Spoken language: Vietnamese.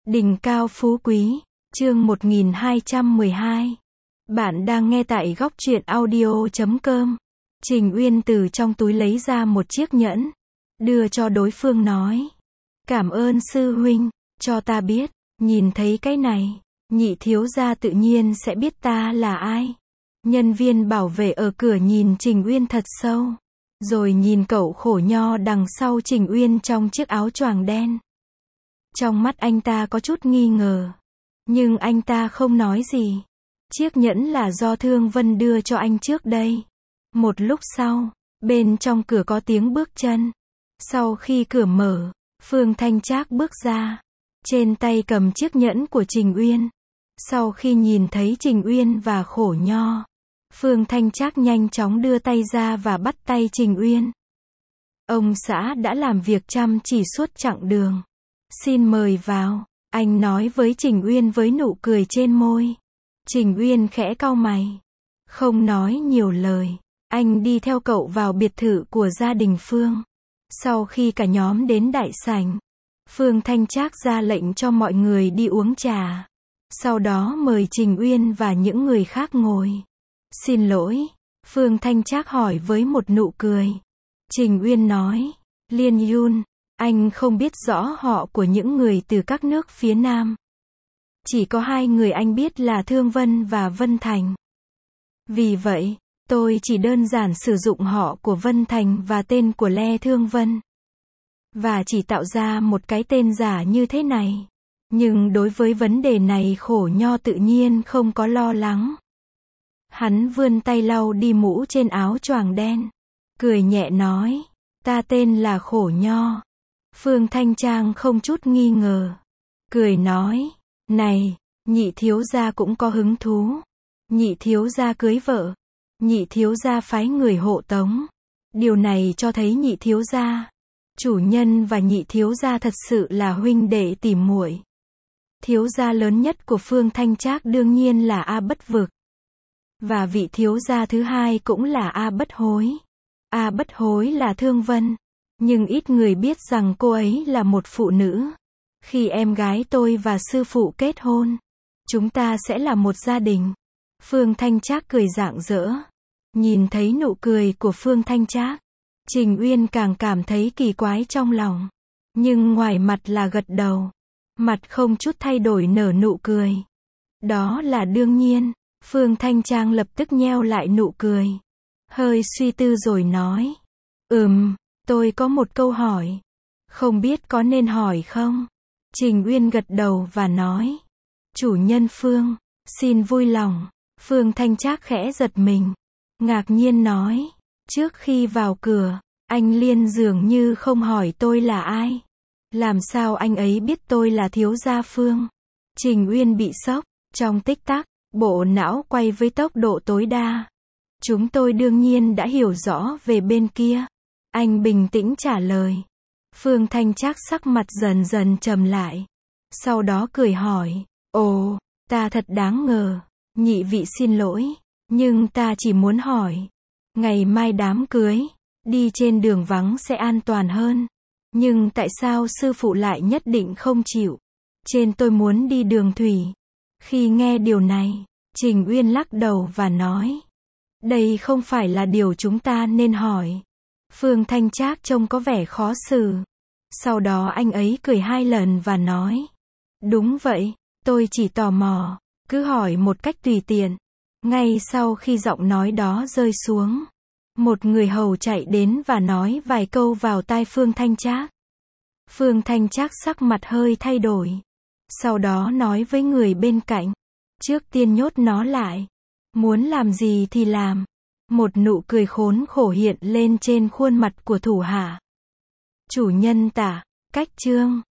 Đỉnh cao phú quý, chương 1212. Bạn đang nghe tại góc truyện audio.com. Trình Uyên từ trong túi lấy ra một chiếc nhẫn, đưa cho đối phương nói: "Cảm ơn sư huynh, cho ta biết, nhìn thấy cái này, nhị thiếu gia tự nhiên sẽ biết ta là ai." Nhân viên bảo vệ ở cửa nhìn Trình Uyên thật sâu, rồi nhìn cậu khổ nho đằng sau Trình Uyên trong chiếc áo choàng đen. Trong mắt anh ta có chút nghi ngờ, nhưng anh ta không nói gì. Chiếc nhẫn là do Thương Vân đưa cho anh trước đây. Một lúc sau, bên trong cửa có tiếng bước chân. Sau khi cửa mở, Phương Thanh Trác bước ra, trên tay cầm chiếc nhẫn của Trình Uyên. Sau khi nhìn thấy Trình Uyên và khổ nho, Phương Thanh Trác nhanh chóng đưa tay ra và bắt tay Trình Uyên. "Ông xã đã làm việc chăm chỉ suốt chặng đường. Xin mời vào," anh nói với Trình Uyên với nụ cười trên môi. Trình Uyên khẽ cau mày, không nói nhiều lời. Anh đi theo cậu vào biệt thự của gia đình Phương. Sau khi cả nhóm đến đại sảnh, Phương Thanh Trác ra lệnh cho mọi người đi uống trà. Sau đó mời Trình Uyên và những người khác ngồi. "Xin lỗi," Phương Thanh Trác hỏi với một nụ cười. Trình Uyên nói: "Liên Yun, anh không biết rõ họ của những người từ các nước phía Nam. Chỉ có hai người anh biết là Thương Vân và Vân Thành. Vì vậy, tôi chỉ đơn giản sử dụng họ của Vân Thành và tên của Lê Thương Vân. Và chỉ tạo ra một cái tên giả như thế này. Nhưng đối với vấn đề này khổ nho tự nhiên không có lo lắng." Hắn vươn tay lau đi mũ trên áo choàng đen, cười nhẹ nói: "Ta tên là Khổ Nho." Phương Thanh Trang không chút nghi ngờ, cười nói: "Này, nhị thiếu gia cũng có hứng thú. Nhị thiếu gia cưới vợ, nhị thiếu gia phái người hộ tống. Điều này cho thấy nhị thiếu gia, chủ nhân và nhị thiếu gia thật sự là huynh đệ tỉ muội. Thiếu gia lớn nhất của Phương Thanh Trác đương nhiên là A Bất Vực. Và vị thiếu gia thứ hai cũng là A Bất Hối. A Bất Hối là Thương Vân, nhưng ít người biết rằng cô ấy là một phụ nữ. Khi em gái tôi và sư phụ kết hôn, chúng ta sẽ là một gia đình." Phương Thanh Trác cười rạng rỡ. Nhìn thấy nụ cười của Phương Thanh Trác, Trình Uyên càng cảm thấy kỳ quái trong lòng. Nhưng ngoài mặt là gật đầu, mặt không chút thay đổi nở nụ cười. "Đó là đương nhiên." Phương Thanh Trang lập tức nheo lại nụ cười, hơi suy tư rồi nói: Tôi có một câu hỏi. Không biết có nên hỏi không?" Trình Uyên gật đầu và nói: "Chủ nhân Phương, xin vui lòng." Phương Thanh Trác khẽ giật mình, ngạc nhiên nói: "Trước khi vào cửa, anh Liên dường như không hỏi tôi là ai. Làm sao anh ấy biết tôi là thiếu gia Phương?" Trình Uyên bị sốc, trong tích tắc, bộ não quay với tốc độ tối đa. "Chúng tôi đương nhiên đã hiểu rõ về bên kia." Anh bình tĩnh trả lời. Phương Thanh Trác sắc mặt dần dần trầm lại. Sau đó cười hỏi: "Ồ, ta thật đáng ngờ. Nhị vị xin lỗi, nhưng ta chỉ muốn hỏi. Ngày mai đám cưới, đi trên đường vắng sẽ an toàn hơn. Nhưng tại sao sư phụ lại nhất định không chịu? Trên tôi muốn đi đường thủy." Khi nghe điều này, Trình Uyên lắc đầu và nói: "Đây không phải là điều chúng ta nên hỏi." Phương Thanh Trác trông có vẻ khó xử. Sau đó anh ấy cười hai lần và nói: "Đúng vậy, tôi chỉ tò mò, cứ hỏi một cách tùy tiện." Ngay sau khi giọng nói đó rơi xuống, một người hầu chạy đến và nói vài câu vào tai Phương Thanh Trác. Phương Thanh Trác sắc mặt hơi thay đổi. Sau đó nói với người bên cạnh: "Trước tiên nhốt nó lại. Muốn làm gì thì làm." Một nụ cười khốn khổ hiện lên trên khuôn mặt của thủ hạ. "Chủ nhân tả, cách chương."